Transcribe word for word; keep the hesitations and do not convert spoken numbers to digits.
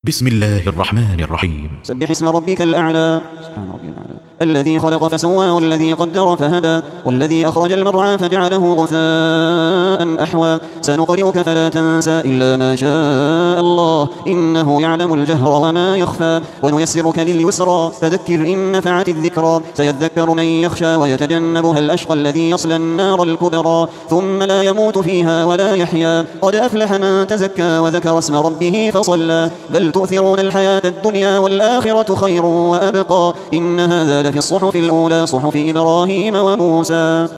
بسم الله الرحمن الرحيم. سبح اسم ربك الأعلى. سبحان ربي الأعلى الذي خلق فسوى والذي قدر فهدى والذي أخرج المرعى فجعله غثاء أحوى سنقرئك فلا تنسى إلا ما شاء الله إنه يعلم الجهر وما يخفى ونيسرك لليسرى فذكر إن نفعت الذكرى سيذكر من يخشى ويتجنبها الأشقى الذي يصلى النار الكبرى ثم لا يموت فيها ولا يحيا قد أفلح من تزكى وذكر اسم ربه فصلى بل تؤثرون الحياة الدنيا والآخرة خير وأبقى إن هذا لفي الصحف الأولى صحف إبراهيم وموسى.